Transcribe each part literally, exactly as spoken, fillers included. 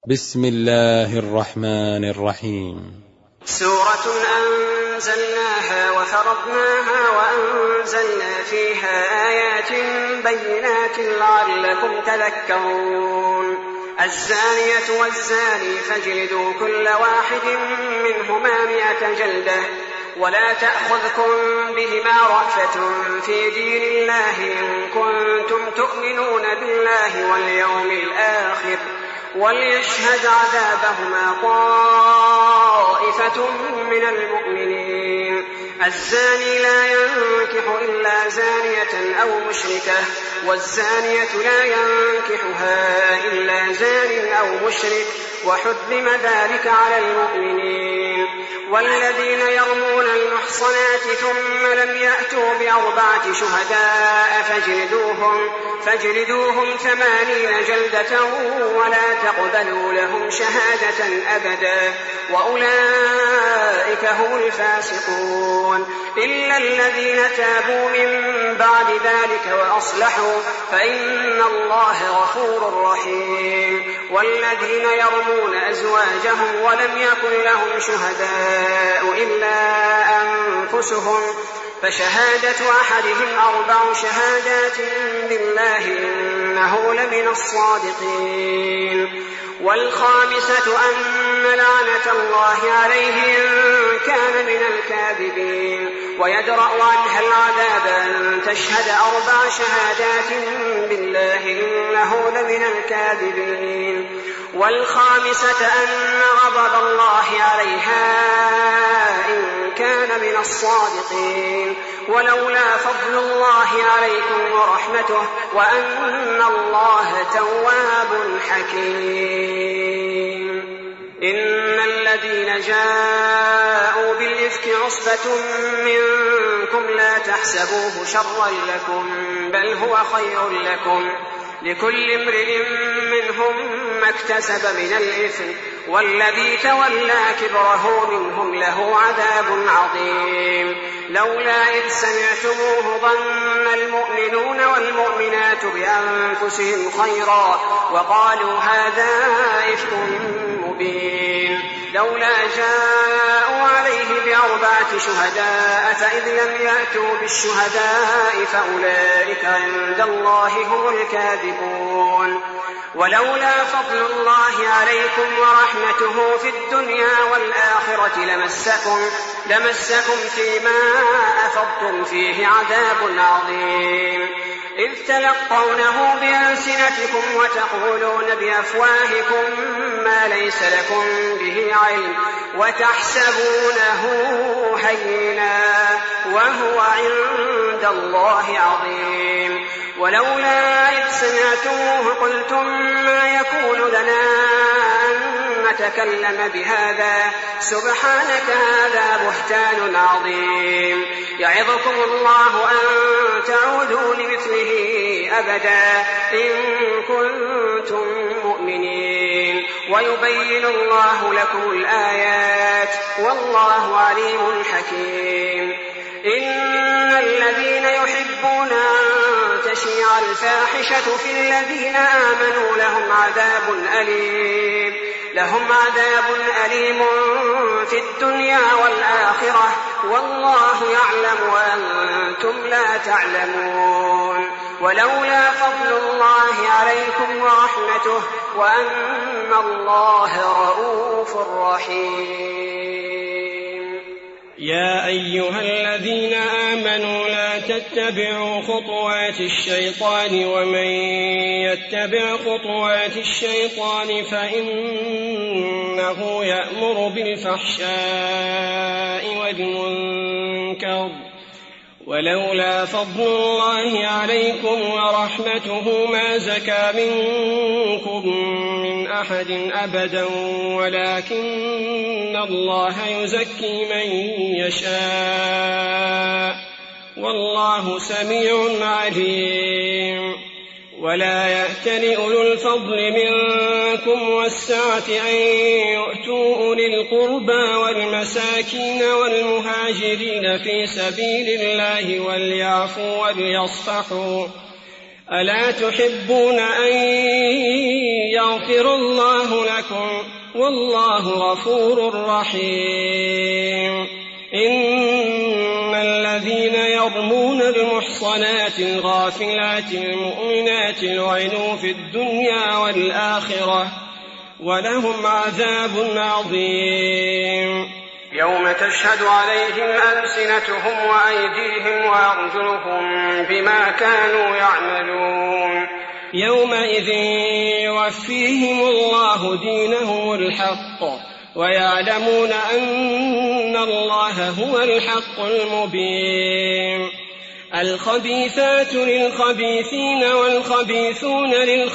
بسم الله الرحمن الرحيم. سورة أنزلناها وفرضناها وأنزلنا فيها آيات بينات لعلكم تذكرون. الزانية والزاني فاجلدوا كل واحد منهما مئة جلدة ولا تأخذكم بهما رأفة في دين الله إن كنتم تؤمنون بالله واليوم الآخر وليشهد عذابهما طائفة من المؤمنين. الزاني لا ينكح إلا زانية أو مشركة والزانية لا ينكحها إلا زان أو مشرك وحرم ذلك على المؤمنين. والذين يرمون المحصنات ثم لم يأتوا بأربعة شهداء فاجلدوهم, فاجلدوهم ثمانين جلدة ولا تقبلوا لهم شهادة أبدا وأولئك هم الفاسقون إلا الذين تابوا من بعد ذلك وأصلحوا فإن الله غفور رحيم. والذين يرمون أزواجهم ولم يكن لهم شهداء إلا أنفسهم فشهادة أحدهم أربع شهادات بالله إنه لمن الصادقين. والخامسة أن لعنة الله عليه إن كان من الكاذبين ويدرأ عنها العذاب أن تشهد أربع شهادات بالله إنه لمن الكاذبين. والخامسة أن غضب الله عليها إن كان من الصادقين ولولا فضل الله عليكم ورحمته وأن الله تواب حكيم. إن الذين جاءوا بالإفك عصبة منكم لا تحسبوه شرا لكم بل هو خير لكم لكل امرئ منهم ما اكتسب من الإثم والذي تولى كبره منهم له عذاب عظيم. لولا إذ سمعتموه ظن المؤمنون والمؤمنات بأنفسهم خيرا وقالوا هذا إفك مبين. لولا جاءوا عليه بأربعة شهداء فإذ لم يأتوا بالشهداء فأولئك عند الله هم الكاذبون. ولولا فضل الله عليكم ورحمته في الدنيا والآخرة لمسكم, لمسكم فيما أفضتم فيه عذاب عظيم إذ تلقونه بألسنتكم وتقولون بأفواهكم ما ليس لكم به علم وتحسبونه هينا وهو عند الله عظيم. ولولا إذ سمعتموه قلتم ما يكون لنا أن نتكلم بهذا سبحانك هذا بهتان عظيم. يعظكم الله أن تعودوا لمثله أبدا إن كنتم مؤمنين ويبين الله لكم الآيات والله عليم حكيم. إن الذين يحبون أن تشيع الفاحشة في الذين آمنوا لهم عذاب أليم لهم عذاب أليم في الدنيا والآخرة والله يعلم وأنتم لا تعلمون. ولولا فضل الله عليكم ورحمته وأن الله رؤوف رحيم. يا أيها الذين آمنوا لا تتبعوا خطوات الشيطان ومن يتبع خطوات الشيطان فإنه يأمر بالفحشاء والمنكر ولولا فضل الله عليكم ورحمته ما زكى منكم من أحد أبدا ولكن الله يزكي من يشاء والله سميع عليم. ولا يأتل أولو الفضل منكم والسعة أن يؤتوا أولي القربى والمساكين والمهاجرين في سبيل الله وليعفوا وليصفحوا ألا تحبون أن يغفر الله لكم والله غفور رحيم إن الذين يرمون المحصنات الغافلات المؤمنات لعنوا في الدنيا والآخرة ولهم عذاب عظيم يوم تشهد عليهم ألسنتهم وأيديهم وأرجلهم بما كانوا يعملون يومئذ يوفيهم الله دينهم الحق ويعلمون أن الله هو الحق المبين الخبيثات للخبيثين والخبيثون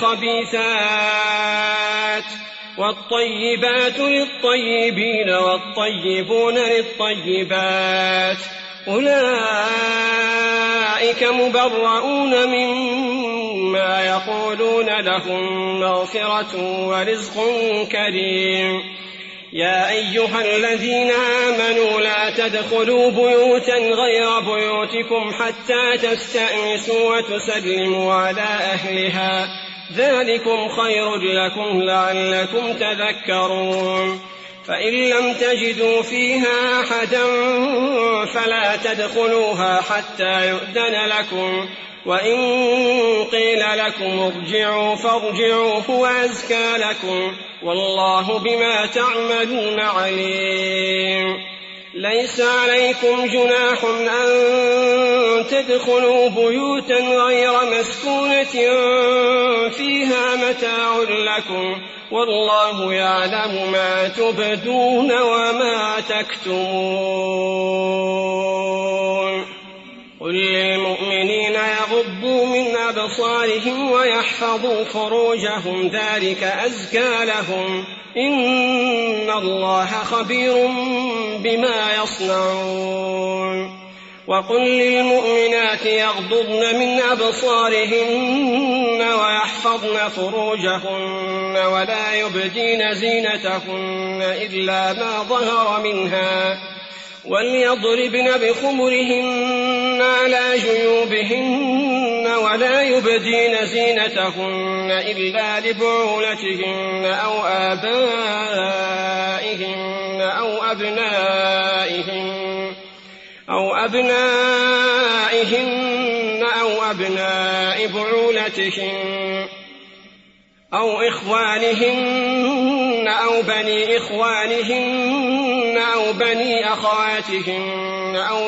للخبيثات والطيبات للطيبين والطيبون للطيبات أولئك مبرؤون مما يقولون لهم مغفرة ورزق كريم يا أيها الذين آمنوا لا تدخلوا بيوتا غير بيوتكم حتى تستأنسوا وتسلموا على أهلها ذلكم خير لكم لعلكم تذكرون فإن لم تجدوا فيها أحدا فلا تدخلوها حتى يؤذن لكم وإن قيل لكم ارجعوا فارجعوا هو أزكى لكم والله بما تعملون عليم ليس عليكم جناح أن تدخلوا بيوتا غير مسكونة فيها متاع لكم والله يعلم ما تبدون وما تكتمون قل للمؤمنين يغضوا من أبصارهم ويحفظوا فروجهم ذلك أزكى لهم إن الله خبير بما يصنعون وقل للمؤمنات يغضضن من أبصارهن ويحفظن فروجهن ولا يبدين زينتهن إلا ما ظهر منها وليضربن بخمرهن على جيوبهن ولا يبدين زينتهن إلا لبعولتهن أو آبائهن أو أبنائهن أو أبنائهن أو أبناء بعولتهن أو إخوانهن أو بني إخوانهن أو بني أخواتهن أو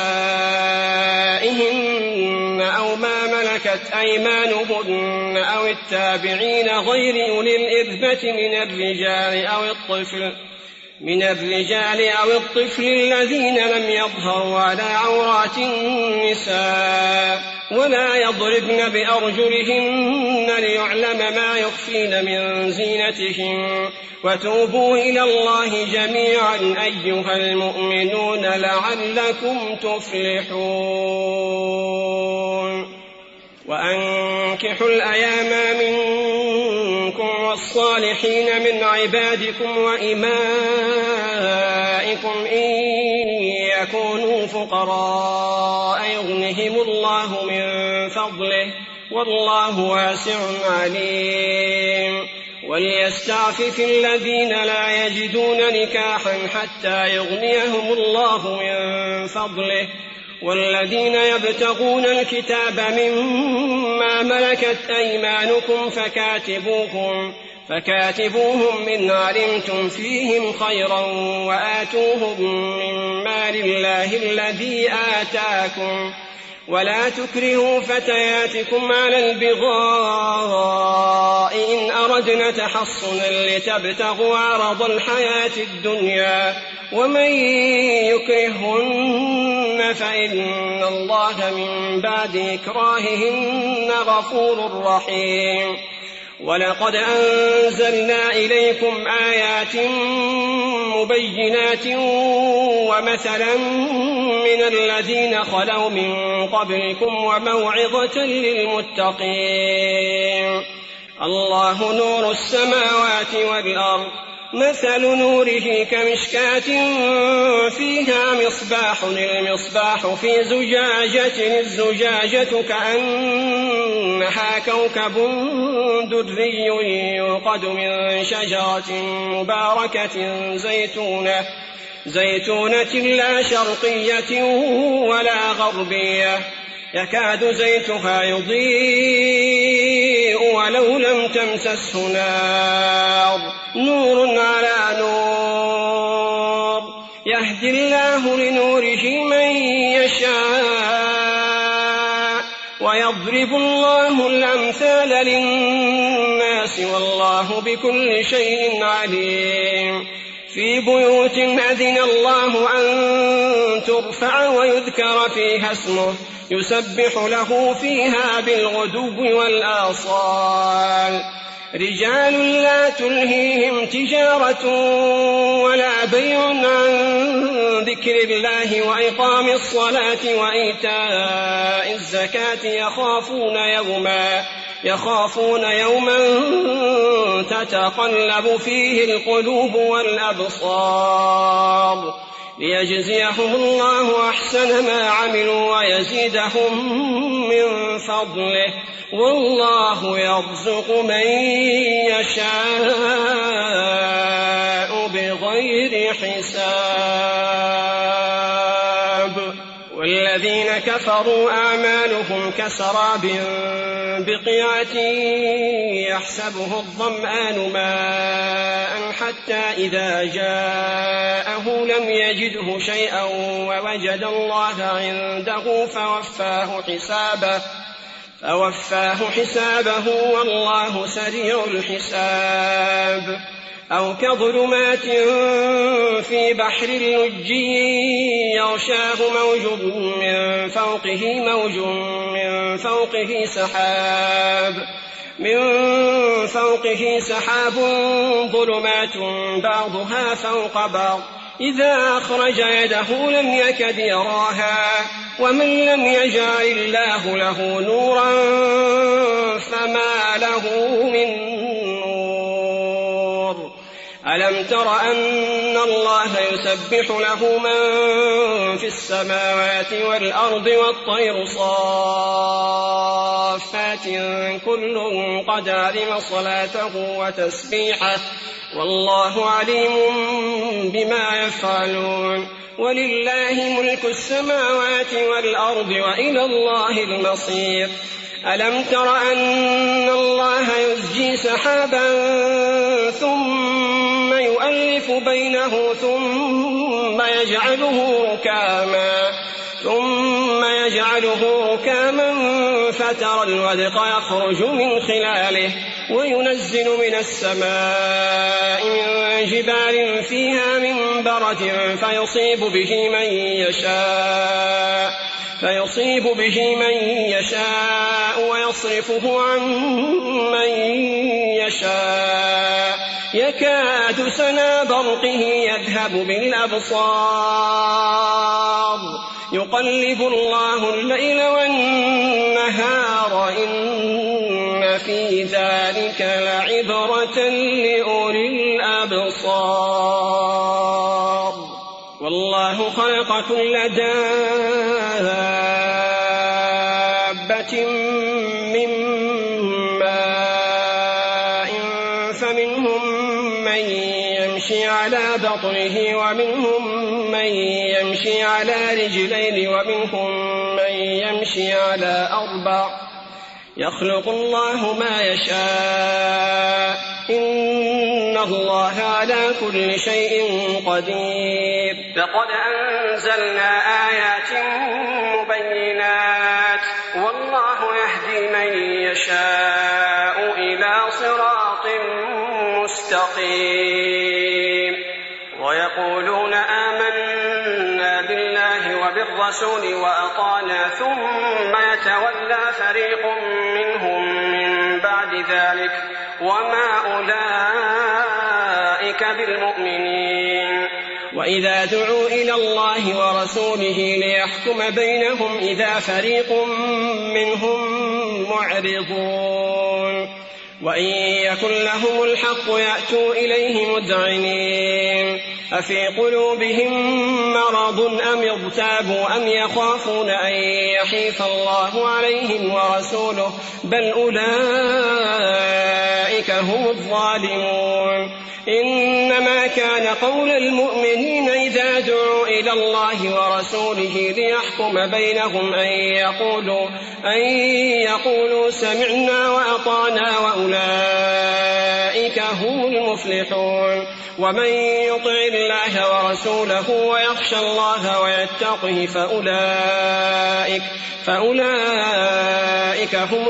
نسائهن أو ما ملكت أيمانهن أو التابعين غير أولي الإربة من الرجال أو الطفل من الرجال أو الطفل الذين لم يظهروا على عورات النساء ولا يضربن بأرجلهن ليعلم ما يخفين من زينتهن وتوبوا إلى الله جميعا أيها المؤمنون لعلكم تفلحون وأنكحوا الأيام منكم والصالحين من عبادكم وإمائكم إن يكونوا فقراء يغنهم الله من فضله والله واسع عليم وليستعفف الذين لا يجدون نكاحا حتى يغنيهم الله من فضله والذين يبتغون الكتاب مما ملكت أيمانكم فكاتبوهم فكاتبوهم إن علمتم فيهم خيرا وآتوهم من مال الله الذي آتاكم ولا تكرهوا فتياتكم على البغاء إن أردنا تحصنا لتبتغوا عرض الحياة الدنيا ومن يكرهن فإن الله من بعد إكراههن غفور رحيم ولقد أنزلنا إليكم آيات مبينات ومثلا من الذين خلوا من قبلكم وموعظة للمتقين الله نور السماوات والأرض مثل نوره كمشكاة فيها مصباح، المصباح في زجاجة، الزجاجة كأنها كوكب دري يوقد من شجرة مباركة زيتونة زيتونة لا شرقية ولا غربية، يكاد زيتها يضيء ولو لم تمسسه نار، نور على نور، يهدي الله لنوره من يشاء ويضرب الله الأمثال للناس والله بكل شيء عليم. في بيوت أذن الله أن ترفع ويذكر فيها اسمه يسبح له فيها بالغدو والآصال، رجال لا تلهيهم تجارة ولا بيع عن ذكر الله وإقام الصلاة وإيتاء الزكاة يخافون يوما يخافون يوما تتقلب فيه القلوب والأبصار، ليجزيهم الله أحسن ما عملوا ويزيدهم من فضله، والله يرزق من يشاء بغير حساب. والذين كفروا أعمالهم كسراب بقيعة يحسبه الظمآن ماء حتى إذا جاءه لم يجده شيئا ووجد الله عنده فوفاه حسابه فوفاه حسابه والله سريع الحساب. أو كظلمات في بحر لجي يغشاه موج من فوقه موج من فوقه سحاب من فوقه سحاب ظلمات بعضها فوق بعض إذا أخرج يده لم يكد يراها ومن لم يجعل الله له نورا فما له من نور. ألم تر أن الله يسبح له من في السماوات والأرض والطير صافات كل قد علم صلاته وتسبيحه والله عليم بما يفعلون. ولله ملك السماوات والأرض وإلى الله المصير. ألم تر أن الله يزجي سحابا ثم يؤلف بينه ثم يجعله ركاما ثم يجعله ركاما فترى الودق يخرج من خلاله وينزل من السماء من جبال فيها من برد فيصيب به من يشاء فيصيب به من يشاء ويصرفه عن من يشاء يكاد سنا برقه يذهب بالأبصار يقلب الله الليل والنهار إن في ذلك لعبرة لأولي الأبصار. والله خلق كل دابة من ماء فمنهم من يمشي على بطنه ومنهم من يمشي على رجلين ومنهم من يمشي على أربع يخلق الله ما يشاء إن الله على كل شيء قدير. لقد أنزلنا آيات مبينات والله يهدي من يشاء إلى صراط مستقيم. ويقولون آمنا بالله وبالرسول وأطعنا ثم يتولى فريق منهم من بعد ذلك وما أولئك بالمؤمنين. وإذا دعوا إلى الله ورسوله ليحكم بينهم إذا فريق منهم معرضون وإن يكن لهم الحق يأتوا إليه مذعنين أفي قلوبهم مرض أم ارتابوا أم يخافون أن يحيف الله عليهم ورسوله بل أولئك هم الظالمون إنما كان قول المؤمنين إذا دعوا إلى الله ورسوله ليحكم بينهم أن يقولوا, أن يقولوا سمعنا وأطعنا وأولئك هم المفلحون ومن يطع الله ورسوله ويخشى الله ويتقه فأولئك, فأولئك هم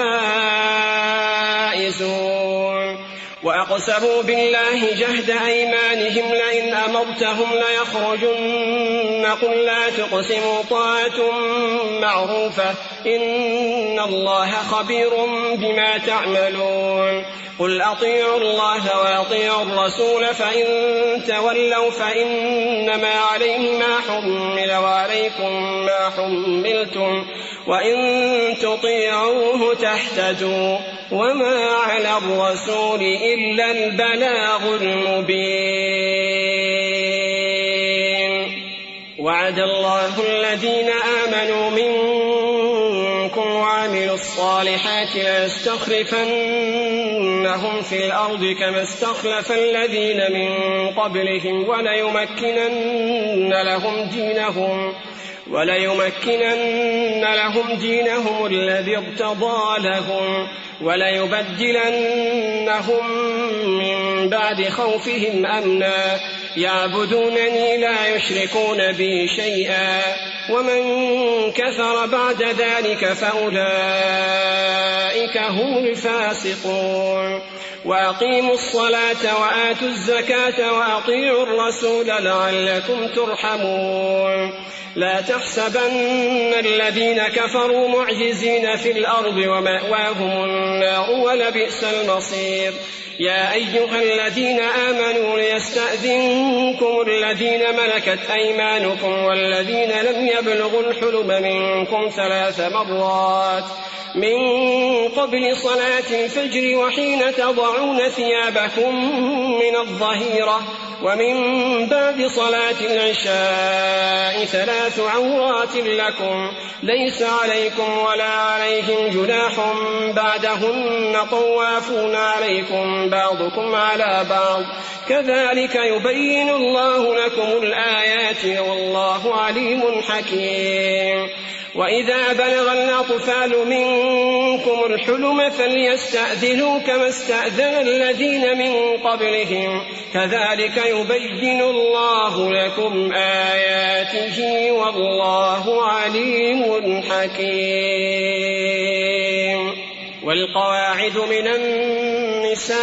الفائزون وأقسموا بالله جهد أيمانهم لئن أمرتهم ليخرجن قل لا تقسموا طاعة معروفة إن الله خبير بما تعملون قل أطيعوا الله وأطيعوا الرسول فإن تولوا فإنما عليه ما حمل وعليكم ما حملتم وإن تطيعوه تهتدوا وما على الرسول إلا البلاغ المبين وعد الله الذين آمنوا منكم وعملوا الصالحات ليستخلفنهم في الأرض كما استخلف الذين من قبلهم وليمكنن لهم دينهم وليمكنن لهم دينهم الذي ارتضى لهم وليبدلنهم من بعد خوفهم أمنا يعبدونني لا يشركون بي شيئا ومن كفر بعد ذلك فأولئك هم الفاسقون وأقيموا الصلاة وآتوا الزكاة وأطيعوا الرسول لعلكم ترحمون لا تحسبن الذين كفروا معجزين في الأرض ومأواهم النار ولبئس المصير يا أيها الذين آمنوا ليستأذنكم الذين ملكت أيمانكم والذين لم يبلغوا الحلم منكم ثلاث مرات من قبل صلاة الفجر وحين تضعون ثيابكم من الظهيرة ومن بعد صلاة العشاء ثلاث عورات لكم ليس عليكم ولا عليهم جناح بعدهن طوافون عليكم بعضكم على بعض كذلك يبين الله لكم الآيات والله عليم حكيم وإذا بلغ الأطفال منكم الحلم فليستأذنوا كما استأذن الذين من قبلهم كذلك يبين الله لكم آياته والله عليم حكيم والقواعد من النساء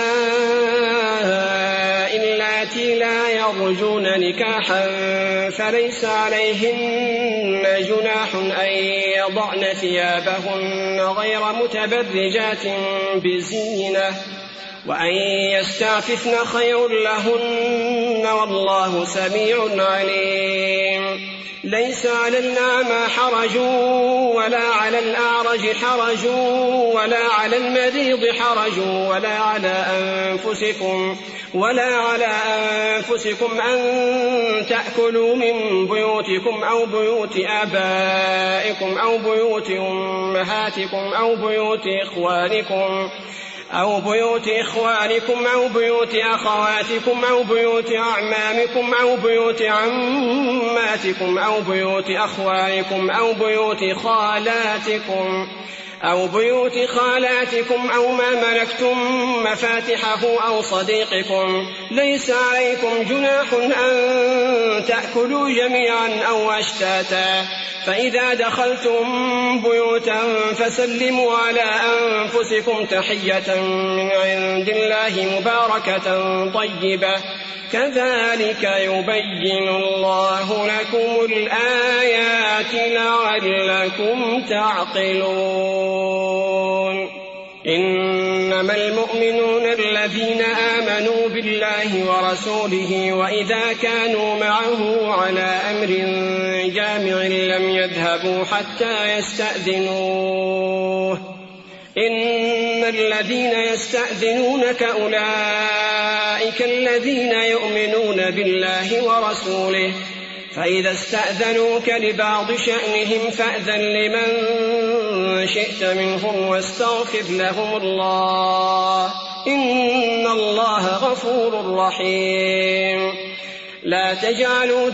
اللاتي لا يرجون نكاحا فليس عليهن جناح أن يضعن ثيابهن غير متبرجات بزينة وأن يستعففن خير لهن والله سميع عليم ليس على الأعمى حرج ولا على الأعرج حرج ولا على المريض حرج ولا على أنفسكم ولا على أنفسكم أن تأكلوا من بيوتكم أو بيوت آبائكم أو بيوت أمهاتكم أو بيوت إخوانكم أو بيوت إخوانكم أو بيوت أخواتكم أو بيوت أعمامكم أو بيوت عماتكم أو بيوت أخوالكم أو بيوت خالاتكم أو بيوت خالاتكم أو ما ملكتم مفاتحه أو صديقكم ليس عليكم جناح أن تأكلوا جميعا أو أشتاتا فإذا دخلتم بيوتا فسلموا على أنفسكم تحية من عند الله مباركة طيبة كذلك يبين الله لكم الآيات لعلكم تعقلون إنما المؤمنون الذين آمنوا بالله ورسوله وإذا كانوا معه على أمر جامع لم يذهبوا حتى يستأذنوه إن الذين يستأذنونك أولئك الذين يؤمنون بالله ورسوله فإذا استأذنوك لبعض شأنهم فأذن لمن شئت منهم واستغفر لهم الله إن الله غفور رحيم. لا تجعلوا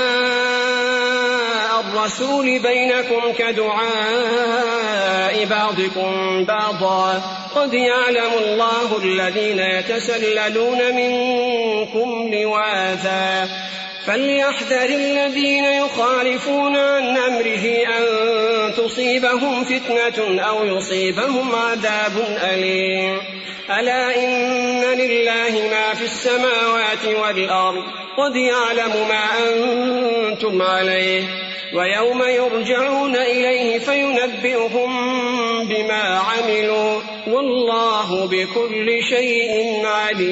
دعاء الرسول بينكم كدعاء بعضكم بعضا قد يعلم الله الذين يتسللون منكم لواذا فليحذر الذين يخالفون عن أمره أن تصيبهم فتنة أو يصيبهم عذاب أليم. ألا إن لله ما في السماوات والأرض قد يعلم ما أنتم عليه ويوم يرجعون إليه فينبئهم بما عملوا والله بكل شيء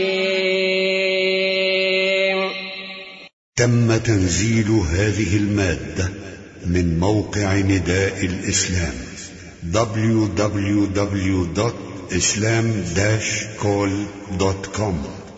عليم. تم تنزيل هذه المادة من موقع نداء الإسلام دبليو دبليو دبليو دوت إسلام داش كول دوت كوم.